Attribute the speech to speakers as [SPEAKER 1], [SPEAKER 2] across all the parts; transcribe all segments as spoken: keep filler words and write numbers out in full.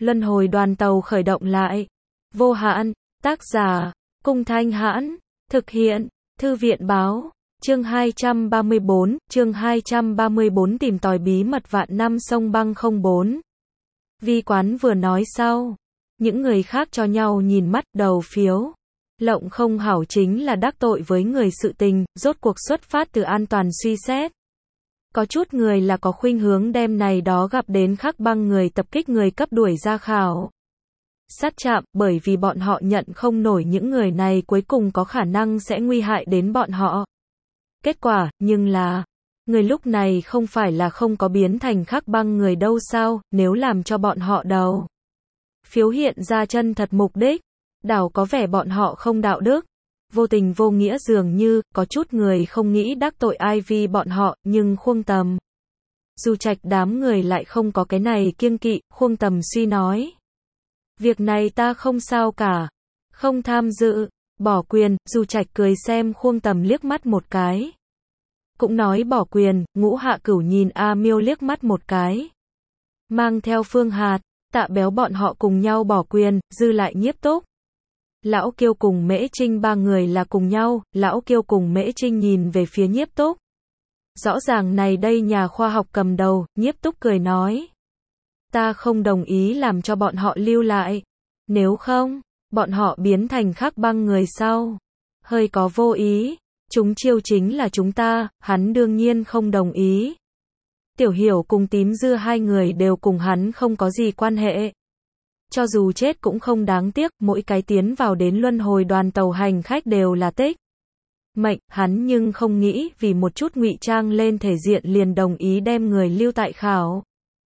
[SPEAKER 1] Luân hồi đoàn tàu khởi động lại. Vô hạn, tác giả, Cung Thanh Hãn, thực hiện, Thư viện báo, chương hai trăm ba mươi bốn, chương hai trăm ba mươi bốn tìm tòi bí mật vạn năm sông băng không bốn. Vi Quán vừa nói sau, những người khác cho nhau nhìn mắt đầu phiếu. Lộng không hảo chính là đắc tội với người sự tình, rốt cuộc xuất phát từ an toàn suy xét. Có chút người là có khuynh hướng đem này đó gặp đến khắc băng người tập kích người cấp đuổi ra khảo sát trạm, bởi vì bọn họ nhận không nổi những người này cuối cùng có khả năng sẽ nguy hại đến bọn họ. Kết quả, nhưng là, người lúc này không phải là không có biến thành khắc băng người đâu sao, nếu làm cho bọn họ đầu phiếu hiện ra chân thật mục đích, đảo có vẻ bọn họ không đạo đức, vô tình vô nghĩa dường như, có chút người không nghĩ đắc tội ai vì bọn họ, nhưng Khuông Tầm, Du Trạch đám người lại không có cái này kiêng kỵ. Khuông Tầm suy nói, việc này ta không sao cả, không tham dự, bỏ quyền. Du Trạch cười xem Khuông Tầm liếc mắt một cái, cũng nói bỏ quyền. Ngũ Hạ Cửu nhìn A Miêu liếc mắt một cái, mang theo Phương Hạt, Tạ Béo bọn họ cùng nhau bỏ quyền, dư lại Nhiếp Túc, Lão Kiêu cùng Mễ Trinh ba người là cùng nhau. Lão Kiêu cùng Mễ Trinh nhìn về phía Nhiếp Túc. Rõ ràng này đây nhà khoa học cầm đầu. Nhiếp Túc cười nói, ta không đồng ý làm cho bọn họ lưu lại. Nếu không, bọn họ biến thành khắc băng người sau. Hơi có vô ý. Chúng chiêu chính là chúng ta, hắn đương nhiên không đồng ý. Tiểu Hiểu cùng Tím Dưa hai người đều cùng hắn không có gì quan hệ. Cho dù chết cũng không đáng tiếc, mỗi cái tiến vào đến luân hồi đoàn tàu hành khách đều là tích mệnh, hắn nhưng không nghĩ vì một chút ngụy trang lên thể diện liền đồng ý đem người lưu tại khảo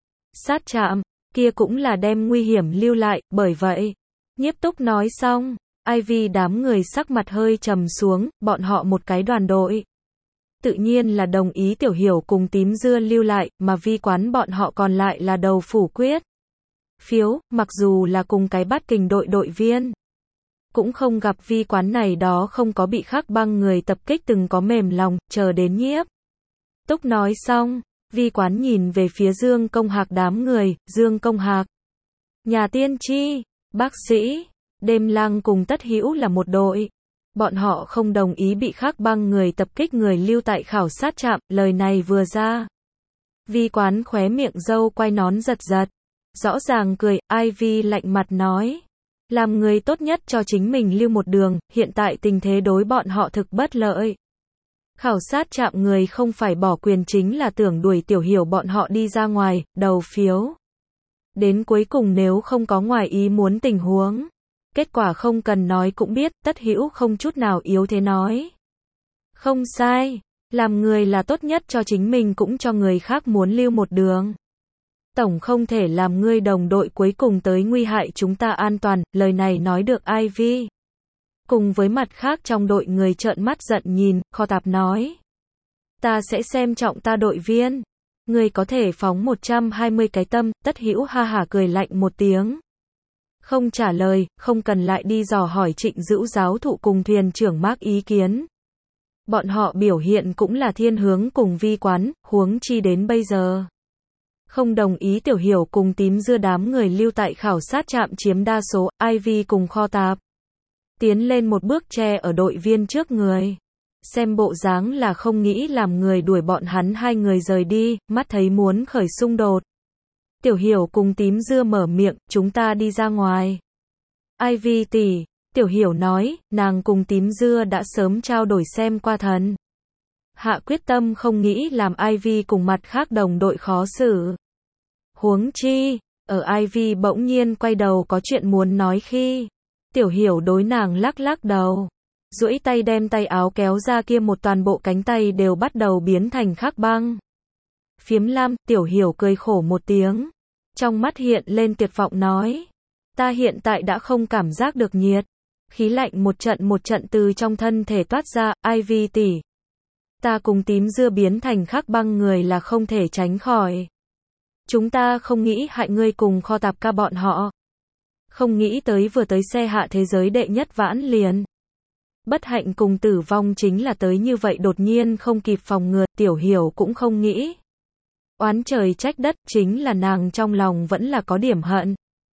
[SPEAKER 1] sát trạm, kia cũng là đem nguy hiểm lưu lại. Bởi vậy, Nhiếp Túc nói xong, Ivy đám người sắc mặt hơi trầm xuống, bọn họ một cái đoàn đội, tự nhiên là đồng ý Tiểu Hiểu cùng Tím Dưa lưu lại, mà Vi Quán bọn họ còn lại là đầu phủ quyết phiếu, mặc dù là cùng cái Bát Kình đội đội viên, cũng không gặp Vi Quán này đó không có bị khắc băng người tập kích từng có mềm lòng. Chờ đến Nhiếp Túc nói xong, Vi Quán nhìn về phía Dương Công Hạc đám người. Dương Công Hạc, nhà tiên tri, bác sĩ, Đêm Lang cùng Tất Hữu là một đội. Bọn họ không đồng ý bị khắc băng người tập kích người lưu tại khảo sát trạm. Lời này vừa ra, Vi Quán khóe miệng râu quay nón giật giật, rõ ràng cười. Ivy lạnh mặt nói, làm người tốt nhất cho chính mình lưu một đường, hiện tại tình thế đối bọn họ thực bất lợi. Khảo sát trạm người không phải bỏ quyền chính là tưởng đuổi Tiểu Hiểu bọn họ đi ra ngoài, đầu phiếu. Đến cuối cùng nếu không có ngoài ý muốn tình huống, kết quả không cần nói cũng biết. Tất Hữu không chút nào yếu thế nói, không sai, làm người là tốt nhất cho chính mình cũng cho người khác muốn lưu một đường. Tổng không thể làm ngươi đồng đội cuối cùng tới nguy hại chúng ta an toàn. Lời này nói được Ivy cùng với mặt khác trong đội người trợn mắt giận nhìn. Kho Tạp nói, ta sẽ xem trọng ta đội viên, ngươi có thể phóng một trăm hai mươi cái tâm. Tất Hữu ha hả cười lạnh một tiếng, không trả lời, không cần lại đi dò hỏi Trịnh Dữu giáo thụ cùng thuyền trưởng Mark ý kiến. Bọn họ biểu hiện cũng là thiên hướng cùng Vi Quán, huống chi đến bây giờ không đồng ý Tiểu Hiểu cùng Tím Dưa đám người lưu tại khảo sát trạm chiếm đa số. Ivy cùng Kho Tạp tiến lên một bước che ở đội viên trước người, xem bộ dáng là không nghĩ làm người đuổi bọn hắn hai người rời đi, mắt thấy muốn khởi xung đột. Tiểu Hiểu cùng Tím Dưa mở miệng, chúng ta đi ra ngoài. Ivy tỷ, Tiểu Hiểu nói, nàng cùng Tím Dưa đã sớm trao đổi xem qua thần hạ quyết tâm không nghĩ làm Ivy cùng mặt khác đồng đội khó xử. Huống chi, ở Ivy bỗng nhiên quay đầu có chuyện muốn nói khi, Tiểu Hiểu đối nàng lắc lắc đầu, duỗi tay đem tay áo kéo ra kia một toàn bộ cánh tay đều bắt đầu biến thành khắc băng phiếm lam. Tiểu Hiểu cười khổ một tiếng, trong mắt hiện lên tuyệt vọng nói, ta hiện tại đã không cảm giác được nhiệt, khí lạnh một trận một trận từ trong thân thể toát ra. Ivy tỷ, ta cùng Tím Dưa biến thành khắc băng người là không thể tránh khỏi. Chúng ta không nghĩ hại ngươi cùng Kho Tạp ca bọn họ. Không nghĩ tới vừa tới xe hạ thế giới đệ nhất vãn liền. Bất hạnh cùng tử vong chính là tới như vậy đột nhiên không kịp phòng ngừa. Tiểu Hiểu cũng không nghĩ oán trời trách đất, chính là nàng trong lòng vẫn là có điểm hận.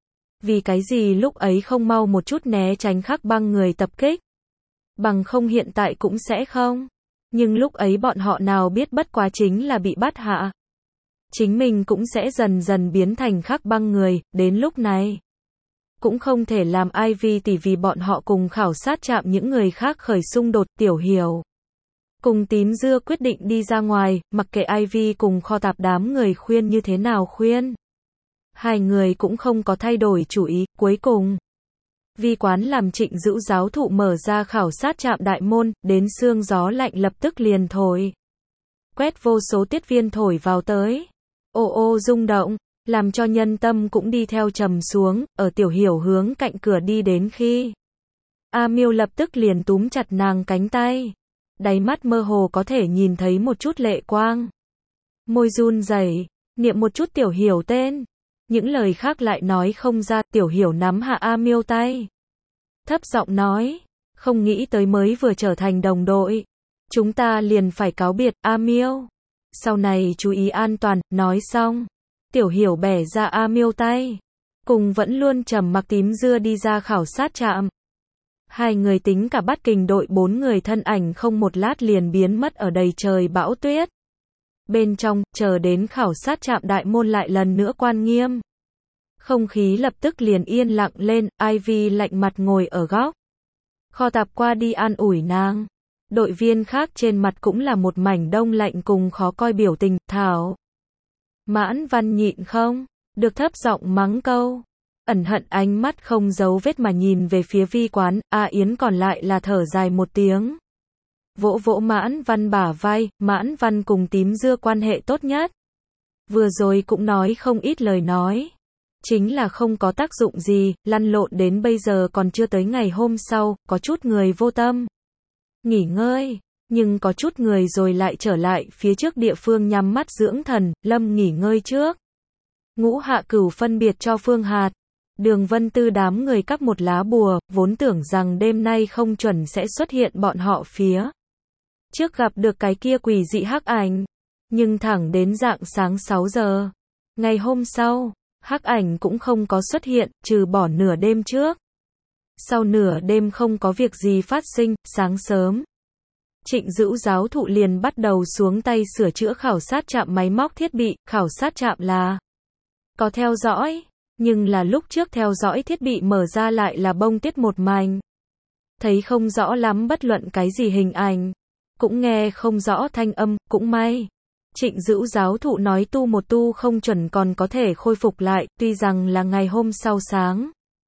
[SPEAKER 1] Vì cái gì lúc ấy không mau một chút né tránh Khắc Băng người tập kích? Bằng không hiện tại cũng sẽ không. Nhưng lúc ấy bọn họ nào biết bất quá chính là bị bắt hạ. Chính mình cũng sẽ dần dần biến thành Khắc Băng người, đến lúc này. Cũng không thể làm Ivy tỷ vì bọn họ cùng khảo sát trạm những người khác khởi xung đột. Tiểu Hiểu cùng Tím Dưa quyết định đi ra ngoài, mặc kệ Ivy cùng Kho Tạp đám người khuyên như thế nào khuyên. Hai người cũng không có thay đổi chủ ý, cuối cùng. Vi Quán làm Trịnh Dữu giáo thụ mở ra khảo sát trạm đại môn, đến sương gió lạnh lập tức liền thổi. Quét vô số tiết viên thổi vào tới. Ô ô rung động, làm cho nhân tâm cũng đi theo trầm xuống, ở Tiểu Hiểu hướng cạnh cửa đi đến khi. A Miêu lập tức liền túm chặt nàng cánh tay. Đáy mắt mơ hồ có thể nhìn thấy một chút lệ quang. Môi run rẩy, niệm một chút Tiểu Hiểu tên. Những lời khác lại nói không ra. Tiểu Hiểu nắm hạ A Miêu tay. Thấp giọng nói, không nghĩ tới mới vừa trở thành đồng đội. Chúng ta liền phải cáo biệt, A Miêu. Sau này chú ý an toàn, nói xong. Tiểu Hiểu bẻ ra A Miêu tay. Cùng vẫn luôn trầm mặc Tím Dưa đi ra khảo sát trạm. Hai người tính cả bắt kình đội bốn người thân ảnh không một lát liền biến mất ở đầy trời bão tuyết. Bên trong, chờ đến khảo sát trạm đại môn lại lần nữa quan nghiêm. Không khí lập tức liền yên lặng lên, Ivy lạnh mặt ngồi ở góc. Kho Tạp qua đi an ủi nàng. Đội viên khác trên mặt cũng là một mảnh đông lạnh cùng khó coi biểu tình, Thảo. Mãn Văn nhịn không, được thấp giọng mắng câu. Ẩn hận ánh mắt không giấu vết mà nhìn về phía Vi Quán, A Yến còn lại là thở dài một tiếng. Vỗ vỗ Mãn Văn bả vai, Mãn Văn cùng Tím Dưa quan hệ tốt nhất. Vừa rồi cũng nói không ít lời nói. Chính là không có tác dụng gì, lăn lộn đến bây giờ còn chưa tới ngày hôm sau, có chút người vô tâm. Nghỉ ngơi, nhưng có chút người rồi lại trở lại phía trước địa phương nhắm mắt dưỡng thần, Lâm nghỉ ngơi trước. Ngũ Hạ Cửu phân biệt cho Phương Hạt. Đường Vân Tư đám người cắp một lá bùa, vốn tưởng rằng đêm nay không chuẩn sẽ xuất hiện bọn họ phía. Trước gặp được cái kia quỷ dị hắc ảnh. Nhưng thẳng đến rạng sáng sáu giờ. Ngày hôm sau, hắc ảnh cũng không có xuất hiện, trừ bỏ nửa đêm trước. Sau nửa đêm không có việc gì phát sinh, sáng sớm. Trịnh Dữu giáo thụ liền bắt đầu xuống tay sửa chữa khảo sát trạm máy móc thiết bị, khảo sát trạm là có theo dõi, nhưng là lúc trước theo dõi thiết bị mở ra lại là bông tiết một mảnh. Thấy không rõ lắm bất luận cái gì hình ảnh, cũng nghe không rõ thanh âm, cũng may. Trịnh Dữu giáo thụ nói tu một tu không chuẩn còn có thể khôi phục lại, tuy rằng là ngày hôm sau sáng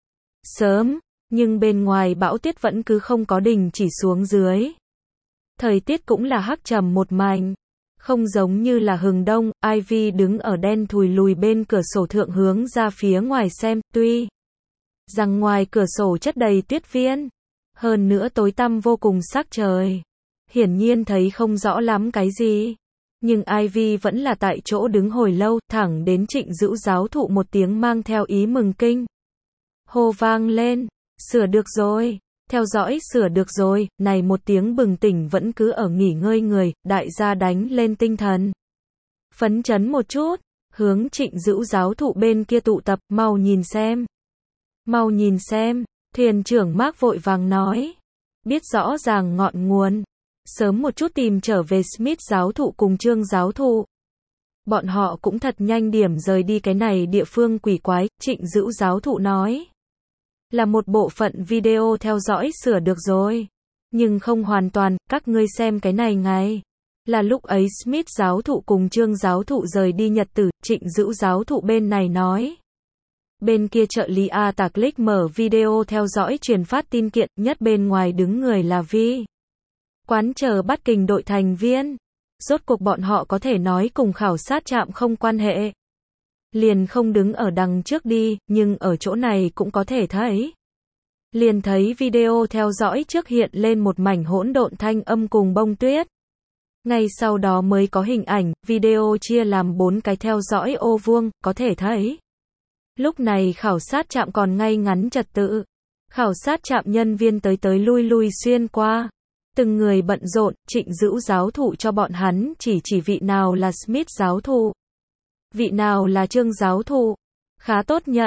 [SPEAKER 1] sớm, nhưng bên ngoài bão tuyết vẫn cứ không có đình chỉ xuống dưới. Thời tiết cũng là hắc trầm một mảnh, không giống như là hừng đông. Ivy đứng ở đen thùi lùi bên cửa sổ thượng hướng ra phía ngoài xem, tuy rằng ngoài cửa sổ chất đầy tuyết viên, hơn nữa tối tăm vô cùng sắc trời, hiển nhiên thấy không rõ lắm cái gì. Nhưng Ivy vẫn là tại chỗ đứng hồi lâu, thẳng đến Trịnh Dữu giáo thụ một tiếng mang theo ý mừng kinh hô vang lên, sửa được rồi, theo dõi sửa được rồi. Này một tiếng bừng tỉnh vẫn cứ ở nghỉ ngơi người, đại gia đánh lên tinh thần, phấn chấn một chút, hướng Trịnh Dữu giáo thụ bên kia tụ tập, mau nhìn xem, mau nhìn xem. Thuyền trưởng Mark vội vàng nói, biết rõ ràng ngọn nguồn, sớm một chút tìm trở về Smith giáo thụ cùng Trương giáo thụ. Bọn họ cũng thật nhanh điểm rời đi cái này địa phương quỷ quái. Trịnh Dữu giáo thụ nói, là một bộ phận video theo dõi sửa được rồi, nhưng không hoàn toàn. Các ngươi xem cái này ngay, là lúc ấy Smith giáo thụ cùng Trương giáo thụ rời đi nhật tử. Trịnh Dữu giáo thụ bên này nói, bên kia trợ lý A Tạc Click mở video theo dõi truyền phát tin kiện, nhất bên ngoài đứng người là Vi Quán chờ bắt kình đội thành viên. Rốt cuộc bọn họ có thể nói cùng khảo sát trạm không quan hệ, liền không đứng ở đằng trước đi, nhưng ở chỗ này cũng có thể thấy. Liền thấy video theo dõi trước hiện lên một mảnh hỗn độn thanh âm cùng bông tuyết. Ngay sau đó mới có hình ảnh, video chia làm bốn cái theo dõi ô vuông, có thể thấy. Lúc này khảo sát trạm còn ngay ngắn trật tự. Khảo sát trạm nhân viên tới tới lui lui xuyên qua. Từng người bận rộn. Trịnh Dữu giáo thụ cho bọn hắn chỉ chỉ vị nào là Smith giáo thụ, vị nào là Trương giáo thụ. Khá tốt nhận,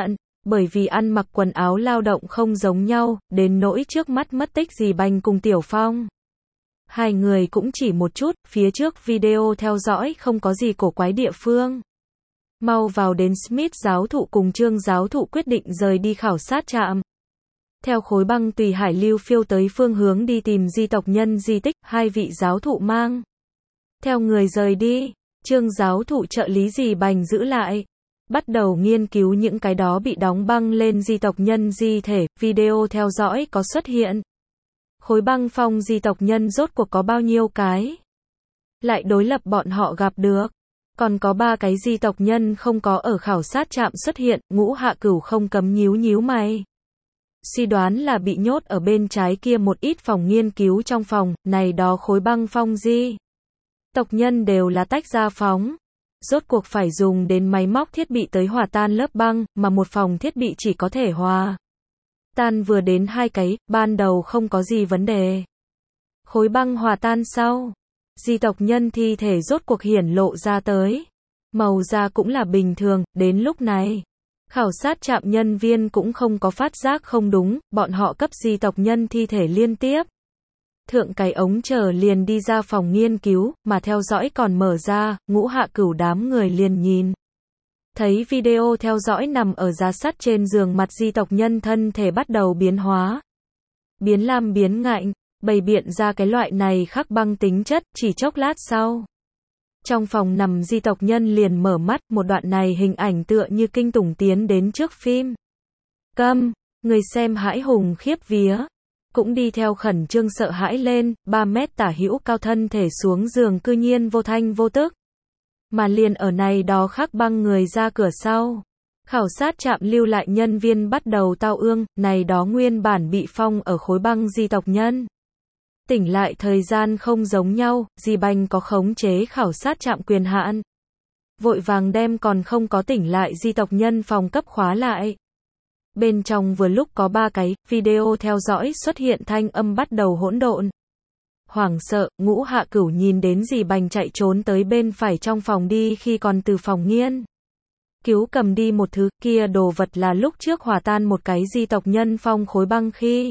[SPEAKER 1] Bởi vì ăn mặc quần áo lao động không giống nhau, đến nỗi trước mắt mất tích Dì Bành cùng Tiểu Phong. Hai người cũng chỉ một chút, phía trước video theo dõi không có gì cổ quái địa phương. Mau vào đến Smith giáo thụ cùng Trương giáo thụ quyết định rời đi khảo sát trạm. Theo khối băng tùy hải lưu phiêu tới phương hướng đi tìm di tộc nhân di tích, hai vị giáo thụ mang theo người rời đi. Trương giáo thụ trợ lý Dì Bành giữ lại, bắt đầu nghiên cứu những cái đó bị đóng băng lên di tộc nhân di thể. Video theo dõi có xuất hiện khối băng phong di tộc nhân rốt cuộc có bao nhiêu cái, lại đối lập bọn họ gặp được. Còn có ba cái di tộc nhân không có ở khảo sát trạm xuất hiện. Ngũ Hạ Cửu không cấm nhíu nhíu mày, suy đoán là bị nhốt ở bên trái kia một ít phòng nghiên cứu. Trong phòng này đó khối băng phong di tộc nhân đều là tách ra phóng, rốt cuộc phải dùng đến máy móc thiết bị tới hòa tan lớp băng, mà một phòng thiết bị chỉ có thể hòa tan vừa đến hai cái, ban đầu không có gì vấn đề. Khối băng hòa tan sau, di tộc nhân thi thể rốt cuộc hiển lộ ra tới, màu da cũng là bình thường. Đến lúc này, khảo sát trạm nhân viên cũng không có phát giác không đúng, bọn họ cấp di tộc nhân thi thể liên tiếp thượng cái ống chờ liền đi ra phòng nghiên cứu, mà theo dõi còn mở ra. Ngũ Hạ Cửu đám người liền nhìn thấy video theo dõi nằm ở giá sắt trên giường mặt di tộc nhân thân thể bắt đầu biến hóa, biến lam biến ngạnh, bày biện ra cái loại này khắc băng tính chất. Chỉ chốc lát sau, trong phòng nằm di tộc nhân liền mở mắt. Một đoạn này hình ảnh tựa như kinh tủng tiến đến trước phim câm, người xem hãi hùng khiếp vía, cũng đi theo khẩn trương sợ hãi lên. Ba mét tả hữu cao thân thể xuống giường cư nhiên vô thanh vô tức, mà liền ở này đó khắc băng người ra cửa sau, khảo sát trạm lưu lại nhân viên bắt đầu tao ương. Này đó nguyên bản bị phong ở khối băng di tộc nhân tỉnh lại thời gian không giống nhau. Dì Bành có khống chế khảo sát trạm quyền hạn, vội vàng đem còn không có tỉnh lại di tộc nhân phòng cấp khóa lại. Bên trong vừa lúc có ba cái video theo dõi xuất hiện, thanh âm bắt đầu hỗn độn. Hoảng sợ, Ngũ Hạ Cửu nhìn đến Dì Bành chạy trốn tới bên phải trong phòng đi khi còn từ phòng nghiên cứu cầm đi một thứ, kia đồ vật là lúc trước hòa tan một cái di tộc nhân phong khối băng khi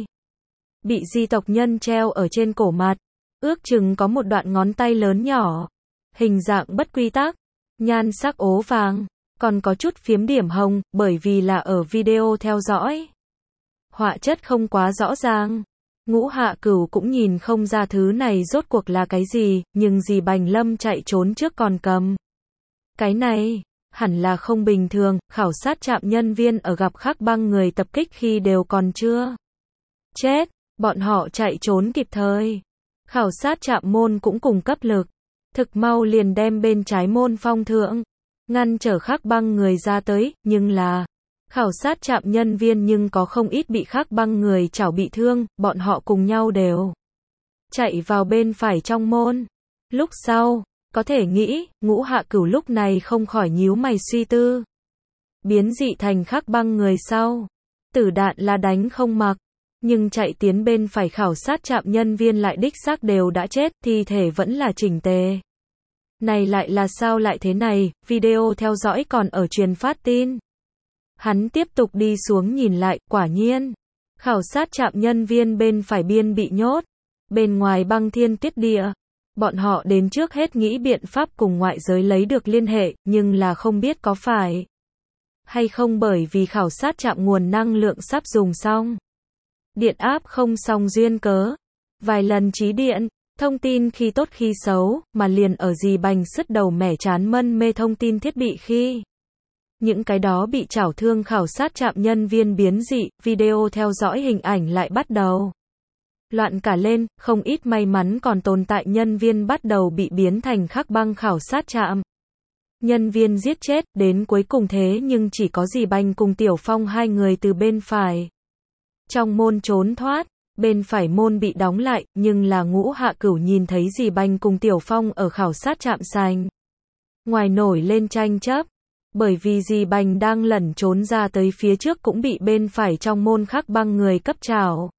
[SPEAKER 1] bị di tộc nhân treo ở trên cổ mặt, ước chừng có một đoạn ngón tay lớn nhỏ, hình dạng bất quy tắc, nhan sắc ố vàng, còn có chút phiếm điểm hồng, bởi vì là ở video theo dõi, họa chất không quá rõ ràng. Ngũ Hạ Cửu cũng nhìn không ra thứ này rốt cuộc là cái gì, nhưng Dì Bành Lâm chạy trốn trước còn cầm cái này, hẳn là không bình thường. Khảo sát trạm nhân viên ở gặp khắc băng người tập kích khi đều còn chưa chết, bọn họ chạy trốn kịp thời. Khảo sát trạm môn cũng cùng cấp lực, thực mau liền đem bên trái môn phong thượng, ngăn trở khắc băng người ra tới. Nhưng là khảo sát trạm nhân viên nhưng có không ít bị khắc băng người chảo bị thương, bọn họ cùng nhau đều chạy vào bên phải trong môn. Lúc sau, có thể nghĩ, Ngũ Hạ Cửu lúc này không khỏi nhíu mày suy tư. Biến dị thành khắc băng người sau, tử đạn là đánh không mặc, nhưng chạy tiến bên phải khảo sát trạm nhân viên lại đích xác đều đã chết, thi thể vẫn là chỉnh tề. Này lại là sao lại thế này? Video theo dõi còn ở truyền phát tin. Hắn tiếp tục đi xuống nhìn lại, quả nhiên, khảo sát trạm nhân viên bên phải biên bị nhốt, bên ngoài băng thiên tuyết địa. Bọn họ đến trước hết nghĩ biện pháp cùng ngoại giới lấy được liên hệ, nhưng là không biết có phải hay không bởi vì khảo sát trạm nguồn năng lượng sắp dùng xong, điện áp không xong duyên cớ. Vài lần trí điện, thông tin khi tốt khi xấu, mà liền ở Dì Bành sứt đầu mẻ chán mân mê thông tin thiết bị khi những cái đó bị chảo thương khảo sát trạm nhân viên biến dị, video theo dõi hình ảnh lại bắt đầu loạn cả lên. Không ít may mắn còn tồn tại nhân viên bắt đầu bị biến thành khắc băng khảo sát trạm nhân viên giết chết. Đến cuối cùng thế nhưng chỉ có Dì Bành cùng Tiểu Phong hai người từ bên phải trong môn trốn thoát. Bên phải môn bị đóng lại, nhưng là Ngũ Hạ Cửu nhìn thấy Dì Bành cùng Tiểu Phong ở khảo sát trạm sành ngoài nổi lên tranh chấp, bởi vì Dì Bành đang lẩn trốn ra tới phía trước cũng bị bên phải trong môn khắc băng người cấp chảo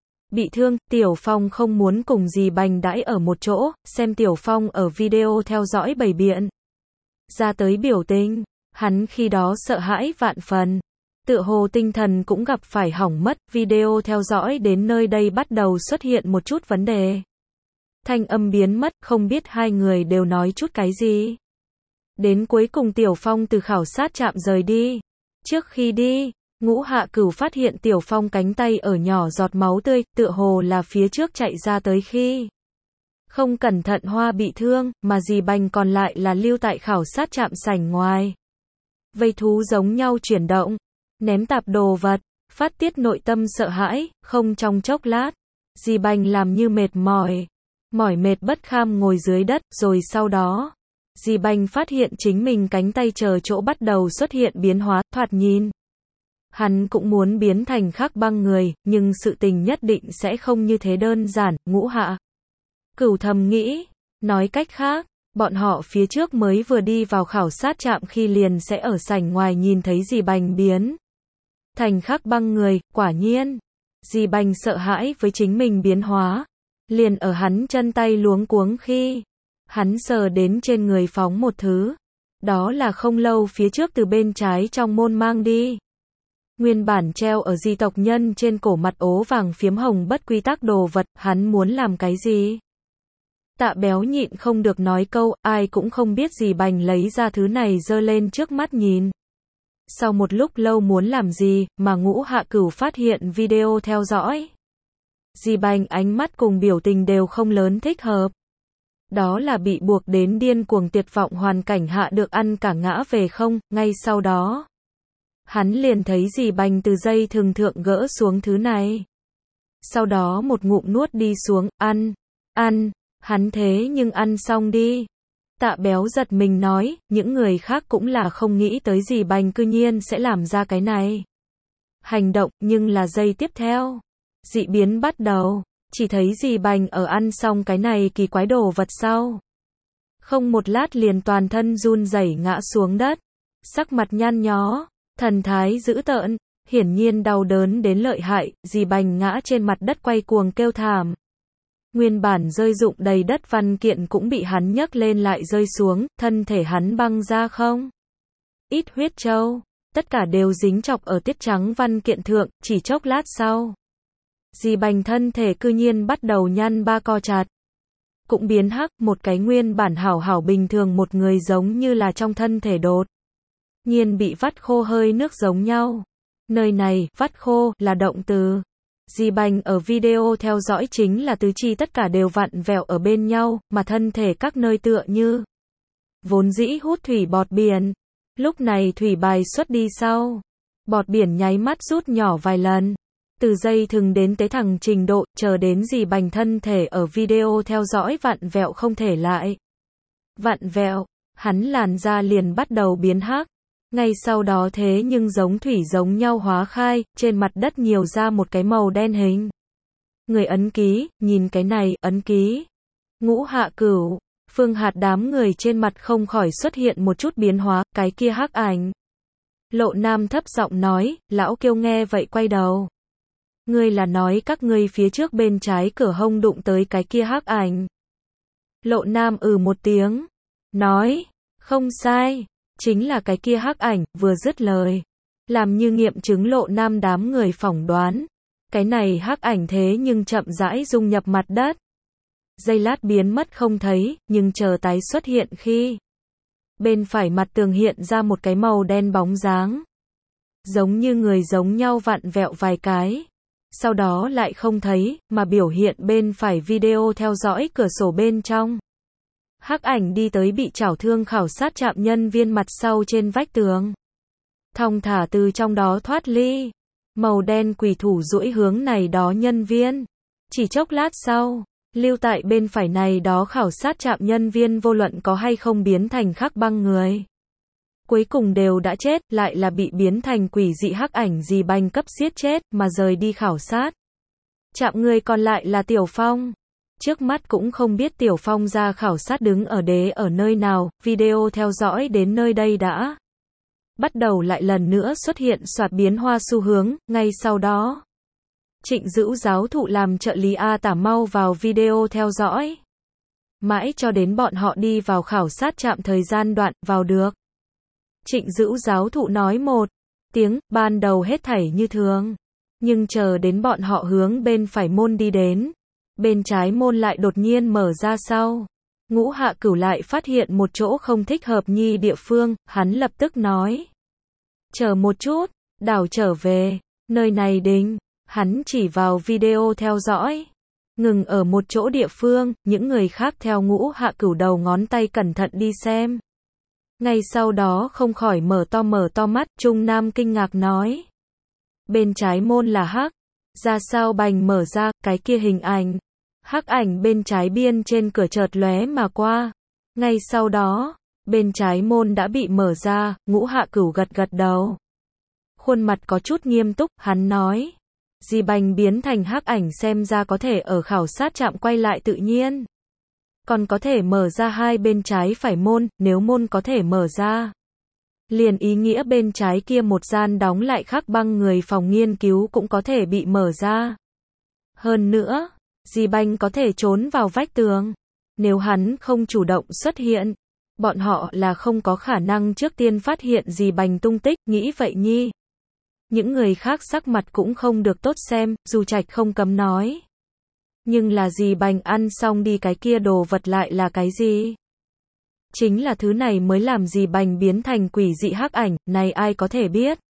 [SPEAKER 1] bị thương. Tiểu Phong không muốn cùng Dì Bành đãi ở một chỗ, xem Tiểu Phong ở video theo dõi bày biện ra tới biểu tình, hắn khi đó sợ hãi vạn phần. Tựa hồ tinh thần cũng gặp phải hỏng mất, video theo dõi đến nơi đây bắt đầu xuất hiện một chút vấn đề. Thanh âm biến mất, không biết hai người đều nói chút cái gì. Đến cuối cùng Tiểu Phong từ khảo sát trạm rời đi. Trước khi đi, Ngũ Hạ Cửu phát hiện Tiểu Phong cánh tay ở nhỏ giọt máu tươi, tựa hồ là phía trước chạy ra tới khi không cẩn thận hoa bị thương, mà dì Bành còn lại là lưu tại khảo sát trạm sảnh ngoài. Vây thú giống nhau chuyển động, ném tạp đồ vật, phát tiết nội tâm sợ hãi, không trong chốc lát. Dì Bành làm như mệt mỏi, mỏi mệt bất kham ngồi dưới đất, rồi sau đó, dì Bành phát hiện chính mình cánh tay chờ chỗ bắt đầu xuất hiện biến hóa, thoạt nhìn. Hắn cũng muốn biến thành Khắc Băng người, nhưng sự tình nhất định sẽ không như thế đơn giản, Ngũ Hạ Cửu thầm nghĩ, nói cách khác, bọn họ phía trước mới vừa đi vào khảo sát trạm khi liền sẽ ở sảnh ngoài nhìn thấy dì Bành biến thành Khắc Băng người, quả nhiên. Dì Bành sợ hãi với chính mình biến hóa, liền ở hắn chân tay luống cuống khi hắn sờ đến trên người phóng một thứ, đó là không lâu phía trước từ bên trái trong môn mang đi. Nguyên bản treo ở di tộc nhân trên cổ mặt ố vàng phiếm hồng bất quy tắc đồ vật, hắn muốn làm cái gì? Tạ Béo nhịn không được nói câu, ai cũng không biết dì Bành lấy ra thứ này giơ lên trước mắt nhìn. Sau một lúc lâu muốn làm gì, mà Ngũ Hạ Cửu phát hiện video theo dõi. Dì Bành ánh mắt cùng biểu tình đều không lớn thích hợp. Đó là bị buộc đến điên cuồng tuyệt vọng hoàn cảnh hạ được ăn cả ngã về không, ngay sau đó. Hắn liền thấy dì Bành từ dây thừng thượng gỡ xuống thứ này. Sau đó một ngụm nuốt đi xuống, ăn, ăn, hắn thế nhưng ăn xong đi. Tạ Béo giật mình nói, những người khác cũng là không nghĩ tới dì Bành cư nhiên sẽ làm ra cái này. Hành động, nhưng là giây tiếp theo. Dị biến bắt đầu, chỉ thấy dì Bành ở ăn xong cái này kỳ quái đồ vật sau. Không một lát liền toàn thân run rẩy ngã xuống đất. Sắc mặt nhăn nhó, thần thái dữ tợn, hiển nhiên đau đớn đến lợi hại, dì Bành ngã trên mặt đất quay cuồng kêu thảm. Nguyên bản rơi rụng đầy đất văn kiện cũng bị hắn nhấc lên lại rơi xuống, thân thể hắn băng ra không ít huyết châu, tất cả đều dính chọc ở tiết trắng văn kiện thượng, chỉ chốc lát sau. Dì Bành thân thể cư nhiên bắt đầu nhăn ba co chặt. Cũng biến hắc, một cái nguyên bản hảo hảo bình thường một người giống như là trong thân thể đột nhiên bị vắt khô hơi nước giống nhau. Nơi này, vắt khô, là động từ. Dì Bành ở video theo dõi chính là tứ chi tất cả đều vặn vẹo ở bên nhau, mà thân thể các nơi tựa như vốn dĩ hút thủy bọt biển. Lúc này thủy bài xuất đi sau. Bọt biển nháy mắt rút nhỏ vài lần. Từ dây thừng đến tế thẳng trình độ, chờ đến dì Bành thân thể ở video theo dõi vặn vẹo không thể lại. Vặn vẹo, hắn làn da liền bắt đầu biến hắc. Ngay sau đó thế nhưng giống thủy giống nhau hóa khai, trên mặt đất nhiều ra một cái màu đen hình. Người ấn ký, nhìn cái này, ấn ký. Ngũ Hạ Cửu, Phương Hạt đám người trên mặt không khỏi xuất hiện một chút biến hóa, cái kia hắc ảnh. Lộ Nam thấp giọng nói, lão Kiêu nghe vậy quay đầu. Ngươi là nói các ngươi phía trước bên trái cửa hông đụng tới cái kia hắc ảnh. Lộ Nam ừ một tiếng, nói, không sai. Chính là cái kia hắc ảnh, vừa dứt lời. Làm như nghiệm chứng Lộ Nam đám người phỏng đoán. Cái này hắc ảnh thế nhưng chậm rãi dung nhập mặt đất. Giây lát biến mất không thấy, nhưng chờ tái xuất hiện khi. Bên phải mặt tường hiện ra một cái màu đen bóng dáng. Giống như người giống nhau vặn vẹo vài cái. Sau đó lại không thấy, mà biểu hiện bên phải video theo dõi cửa sổ bên trong. Hắc ảnh đi tới bị chảo thương khảo sát trạm nhân viên mặt sau trên vách tường. Thong thả từ trong đó thoát ly. Màu đen quỷ thủ duỗi hướng này đó nhân viên. Chỉ chốc lát sau, lưu tại bên phải này đó khảo sát trạm nhân viên vô luận có hay không biến thành Khắc Băng người. Cuối cùng đều đã chết, lại là bị biến thành quỷ dị hắc ảnh dì Bành cấp giết chết, mà rời đi khảo sát. Trạm người còn lại là Tiểu Phong. Trước mắt cũng không biết Tiểu Phong ra khảo sát đứng ở đế ở nơi nào, video theo dõi đến nơi đây đã bắt đầu lại lần nữa xuất hiện soạt biến hoa xu hướng, ngay sau đó. Trịnh Dữu giáo thụ làm trợ lý A Tả mau vào video theo dõi. Mãi cho đến bọn họ đi vào khảo sát trạm thời gian đoạn, vào được. Trịnh Dữu giáo thụ nói một tiếng, ban đầu hết thảy như thường. Nhưng chờ đến bọn họ hướng bên phải môn đi đến, bên trái môn lại đột nhiên mở ra sau. Ngũ Hạ Cửu lại phát hiện một chỗ không thích hợp nhi địa phương, hắn lập tức nói. Chờ một chút, đảo trở về, nơi này đinh, hắn chỉ vào video theo dõi. Ngừng ở một chỗ địa phương, những người khác theo Ngũ Hạ Cửu đầu ngón tay cẩn thận đi xem. Ngay sau đó không khỏi mở to mở to mắt, Trung Nam kinh ngạc nói. Bên trái môn là hắc, ra sao bành mở ra, cái kia hình ảnh. Hắc ảnh bên trái biên trên cửa chợt lóe mà qua. Ngay sau đó, bên trái môn đã bị mở ra, Ngũ Hạ Cửu gật gật đầu. Khuôn mặt có chút nghiêm túc, hắn nói. Dì bành biến thành hắc ảnh xem ra có thể ở khảo sát trạm quay lại tự nhiên. Còn có thể mở ra hai bên trái phải môn, nếu môn có thể mở ra. Liền ý nghĩa bên trái kia một gian đóng lại khắc băng người phòng nghiên cứu cũng có thể bị mở ra. Hơn nữa, dì bành có thể trốn vào vách tường. Nếu hắn không chủ động xuất hiện, bọn họ là không có khả năng trước tiên phát hiện dì bành tung tích, nghĩ vậy nhi. Những người khác sắc mặt cũng không được tốt xem, Du Trạch không cấm nói. Nhưng là dì bành ăn xong đi cái kia đồ vật lại là cái gì? Chính là thứ này mới làm dì bành biến thành quỷ dị hắc ảnh, này ai có thể biết?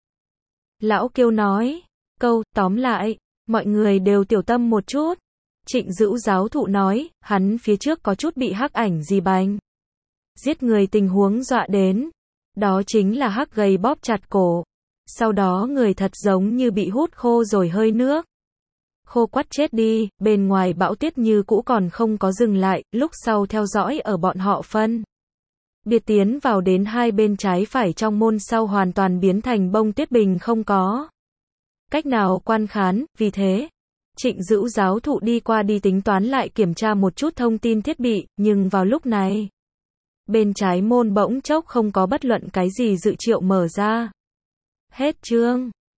[SPEAKER 1] Lão Kiêu nói, câu, tóm lại, mọi người đều tiểu tâm một chút. Trịnh Dữu giáo thụ nói, hắn phía trước có chút bị hắc ảnh dì bành giết người tình huống dọa đến. Đó chính là hắc gầy bóp chặt cổ. Sau đó người thật giống như bị hút khô rồi hơi nước. Khô quắt chết đi, bên ngoài bão tuyết như cũ còn không có dừng lại, lúc sau theo dõi ở bọn họ phân. Biệt tiến vào đến hai bên trái phải trong môn sau hoàn toàn biến thành bông tuyết bình không có cách nào quan khán, vì thế, Trịnh Dữu giáo thụ đi qua đi tính toán lại kiểm tra một chút thông tin thiết bị, nhưng vào lúc này, bên trái môn bỗng chốc không có bất luận cái gì dự triệu mở ra. Hết chương.